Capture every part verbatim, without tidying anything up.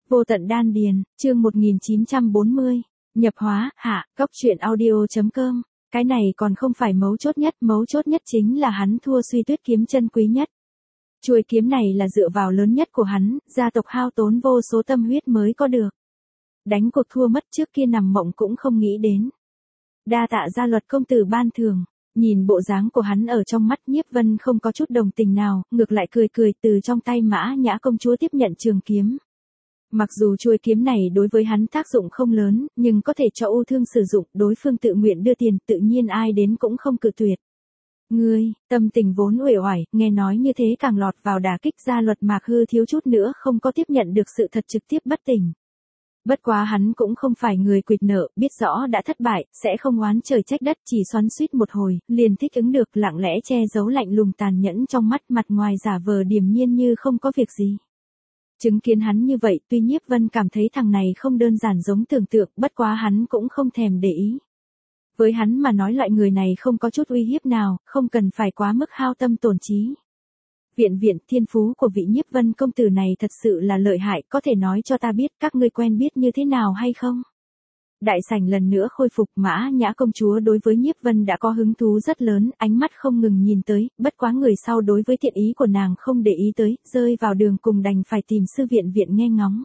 Vô tận đan điền, chương một nghìn chín trăm bốn mươi, nhập hóa, hạ, góc truyện audio.com, cái này còn không phải mấu chốt nhất, mấu chốt nhất chính là hắn thua Suy Tuyết kiếm chân quý nhất. Chuôi kiếm này là dựa vào lớn nhất của hắn, gia tộc hao tốn vô số tâm huyết mới có được. Đánh cuộc thua mất trước kia nằm mộng cũng không nghĩ đến. Đa tạ Gia Luật công tử ban thưởng. Nhìn bộ dáng của hắn ở trong mắt Nhiếp Vân không có chút đồng tình nào, ngược lại cười cười từ trong tay Mã Nhã công chúa tiếp nhận trường kiếm. Mặc dù chuôi kiếm này đối với hắn tác dụng không lớn, nhưng có thể cho ưu thương sử dụng, đối phương tự nguyện đưa tiền, tự nhiên ai đến cũng không cự tuyệt. Ngươi, tâm tình vốn uể oải, nghe nói như thế càng lọt vào đả kích. Gia Luật Mạc Hư thiếu chút nữa không có tiếp nhận được sự thật, trực tiếp bất tỉnh. Bất quá hắn cũng không phải người quỵt nợ, biết rõ đã thất bại, sẽ không oán trời trách đất, chỉ xoắn xuýt một hồi, liền thích ứng được, lặng lẽ che giấu lạnh lùng tàn nhẫn trong mắt, mặt ngoài giả vờ điềm nhiên như không có việc gì. Chứng kiến hắn như vậy, tuy Nhiếp Vân cảm thấy thằng này không đơn giản giống tưởng tượng, bất quá hắn cũng không thèm để ý. Với hắn mà nói loại người này không có chút uy hiếp nào, không cần phải quá mức hao tâm tổn trí. Viện viện, thiên phú của vị Nhiếp Vân công tử này thật sự là lợi hại, có thể nói cho ta biết các ngươi quen biết như thế nào hay không? Đại sảnh lần nữa khôi phục. Mã Nhã công chúa đối với Nhiếp Vân đã có hứng thú rất lớn, ánh mắt không ngừng nhìn tới, bất quá người sau đối với thiện ý của nàng không để ý tới, rơi vào đường cùng đành phải tìm sư viện viện nghe ngóng.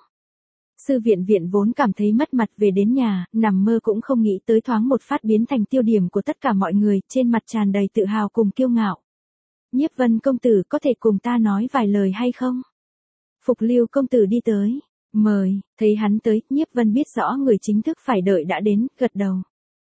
Sư viện viện vốn cảm thấy mất mặt về đến nhà, nằm mơ cũng không nghĩ tới thoáng một phát biến thành tiêu điểm của tất cả mọi người, trên mặt tràn đầy tự hào cùng kiêu ngạo. Nhiếp Vân công tử có thể cùng ta nói vài lời hay không? Phục Lưu công tử đi tới. Mời, thấy hắn tới, Nhiếp Vân biết rõ người chính thức phải đợi đã đến, gật đầu.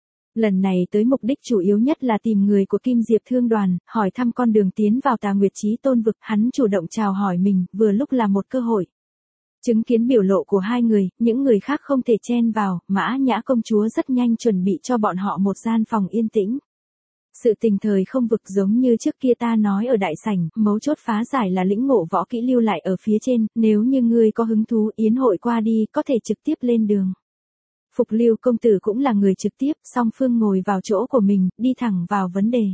Lần này tới mục đích chủ yếu nhất là tìm người của Kim Diệp Thương đoàn, hỏi thăm con đường tiến vào Tà Nguyệt Chí Tôn vực, hắn chủ động chào hỏi mình, vừa lúc là một cơ hội. Chứng kiến biểu lộ của hai người, những người khác không thể chen vào, Mã Nhã công chúa rất nhanh chuẩn bị cho bọn họ một gian phòng yên tĩnh. Sự tình thời không vực giống như trước kia ta nói ở đại sảnh, mấu chốt phá giải là lĩnh ngộ võ kỹ lưu lại ở phía trên, nếu như ngươi có hứng thú yến hội qua đi, có thể trực tiếp lên đường. Phục Lưu công tử cũng là người trực tiếp, song phương ngồi vào chỗ của mình, đi thẳng vào vấn đề.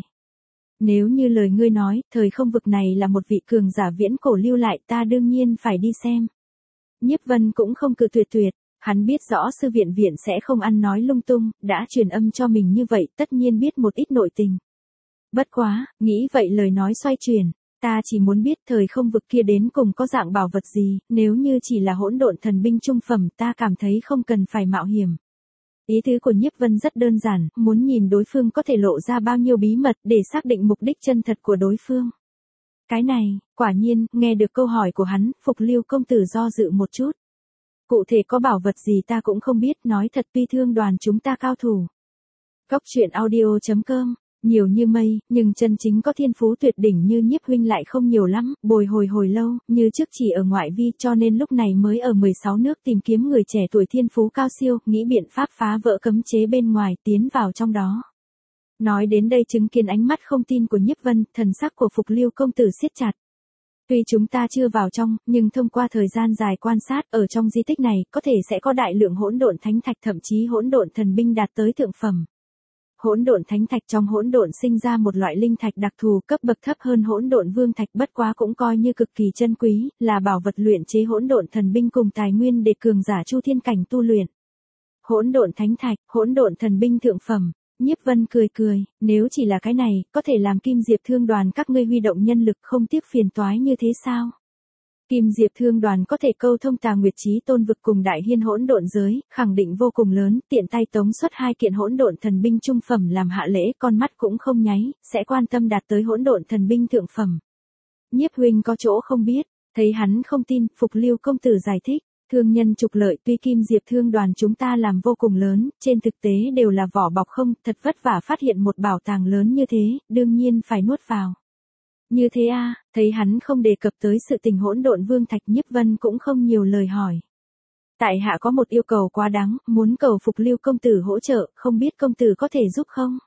Nếu như lời ngươi nói, thời không vực này là một vị cường giả viễn cổ lưu lại, ta đương nhiên phải đi xem. Nhiếp Vân cũng không cự tuyệt tuyệt. Hắn biết rõ sư viện viện sẽ không ăn nói lung tung, đã truyền âm cho mình như vậy, tất nhiên biết một ít nội tình. Bất quá, nghĩ vậy lời nói xoay chuyển, ta chỉ muốn biết thời không vực kia đến cùng có dạng bảo vật gì, nếu như chỉ là hỗn độn thần binh trung phẩm, ta cảm thấy không cần phải mạo hiểm. Ý tứ của Nhiếp Vân rất đơn giản, muốn nhìn đối phương có thể lộ ra bao nhiêu bí mật để xác định mục đích chân thật của đối phương. Cái này, quả nhiên, nghe được câu hỏi của hắn, Phục Lưu công tử do dự một chút. Cụ thể có bảo vật gì ta cũng không biết, nói thật tuy thương đoàn chúng ta cao thủ. Góc truyện audio.com, nhiều như mây, nhưng chân chính có thiên phú tuyệt đỉnh như Nhiếp huynh lại không nhiều lắm, bồi hồi hồi lâu, như trước chỉ ở ngoại vi, cho nên lúc này mới ở mười sáu nước tìm kiếm người trẻ tuổi thiên phú cao siêu, nghĩ biện pháp phá vỡ cấm chế bên ngoài, tiến vào trong đó. Nói đến đây chứng kiến ánh mắt không tin của Nhiếp Vân, thần sắc của Phục Lưu công tử siết chặt. Tuy chúng ta chưa vào trong, nhưng thông qua thời gian dài quan sát, ở trong di tích này, có thể sẽ có đại lượng hỗn độn thánh thạch, thậm chí hỗn độn thần binh đạt tới thượng phẩm. Hỗn độn thánh thạch trong hỗn độn sinh ra một loại linh thạch đặc thù, cấp bậc thấp hơn hỗn độn vương thạch, bất quá cũng coi như cực kỳ chân quý, là bảo vật luyện chế hỗn độn thần binh cùng tài nguyên để cường giả chu thiên cảnh tu luyện. Hỗn độn thánh thạch, hỗn độn thần binh thượng phẩm. Nhiếp Vân cười cười, nếu chỉ là cái này, có thể làm Kim Diệp Thương đoàn các ngươi huy động nhân lực không tiếc phiền toái như thế sao? Kim Diệp Thương đoàn có thể câu thông Tà Nguyệt Chí Tôn vực cùng Đại Hiên hỗn độn giới, khẳng định vô cùng lớn, tiện tay tống xuất hai kiện hỗn độn thần binh trung phẩm làm hạ lễ, con mắt cũng không nháy, sẽ quan tâm đạt tới hỗn độn thần binh thượng phẩm. Nhiếp huynh có chỗ không biết, thấy hắn không tin, Phục Lưu công tử giải thích. Thương nhân trục lợi, tuy Kim Diệp Thương đoàn chúng ta làm vô cùng lớn, trên thực tế đều là vỏ bọc không, thật vất vả phát hiện một bảo tàng lớn như thế, đương nhiên phải nuốt vào. Như thế a, à, thấy hắn không đề cập tới sự tình hỗn độn vương thạch, Nhiếp Vân cũng không nhiều lời hỏi. Tại hạ có một yêu cầu quá đáng, muốn cầu Phục Lưu công tử hỗ trợ, không biết công tử có thể giúp không?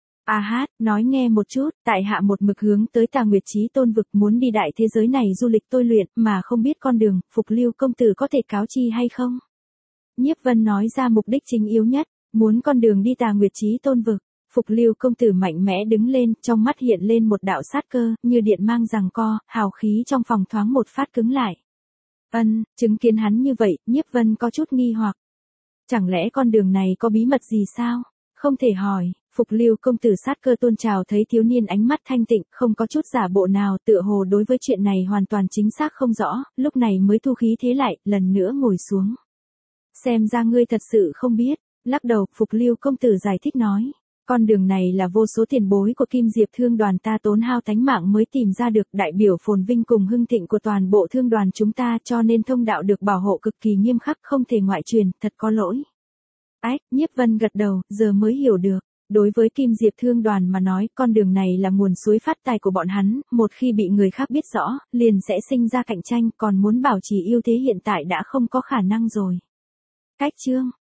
A hát, nói nghe một chút, tại hạ một mực hướng tới Tà Nguyệt Chí Tôn vực, muốn đi đại thế giới này du lịch tôi luyện, mà không biết con đường, Phục Lưu công tử có thể cáo chi hay không? Nhiếp Vân nói ra mục đích chính yếu nhất, muốn con đường đi Tà Nguyệt Chí Tôn vực. Phục Lưu công tử mạnh mẽ đứng lên, trong mắt hiện lên một đạo sát cơ, như điện mang giằng co, hào khí trong phòng thoáng một phát cứng lại. Ân, chứng kiến hắn như vậy, Nhiếp Vân có chút nghi hoặc. Chẳng lẽ con đường này có bí mật gì sao? Không thể hỏi, Phục Lưu công tử sát cơ tôn trào thấy thiếu niên ánh mắt thanh tịnh, không có chút giả bộ nào, tựa hồ đối với chuyện này hoàn toàn chính xác không rõ, lúc này mới thu khí thế lại, lần nữa ngồi xuống. Xem ra ngươi thật sự không biết, lắc đầu, Phục Lưu công tử giải thích nói. Con đường này là vô số tiền bối của Kim Diệp thương đoàn ta tốn hao tánh mạng mới tìm ra được, đại biểu phồn vinh cùng hưng thịnh của toàn bộ thương đoàn chúng ta, cho nên thông đạo được bảo hộ cực kỳ nghiêm khắc, không thể ngoại truyền, thật có lỗi. Ách, Nhiếp Vân gật đầu, giờ mới hiểu được. Đối với Kim Diệp thương đoàn mà nói, con đường này là nguồn suối phát tài của bọn hắn, một khi bị người khác biết rõ, liền sẽ sinh ra cạnh tranh, còn muốn bảo trì ưu thế hiện tại đã không có khả năng rồi. Cách chương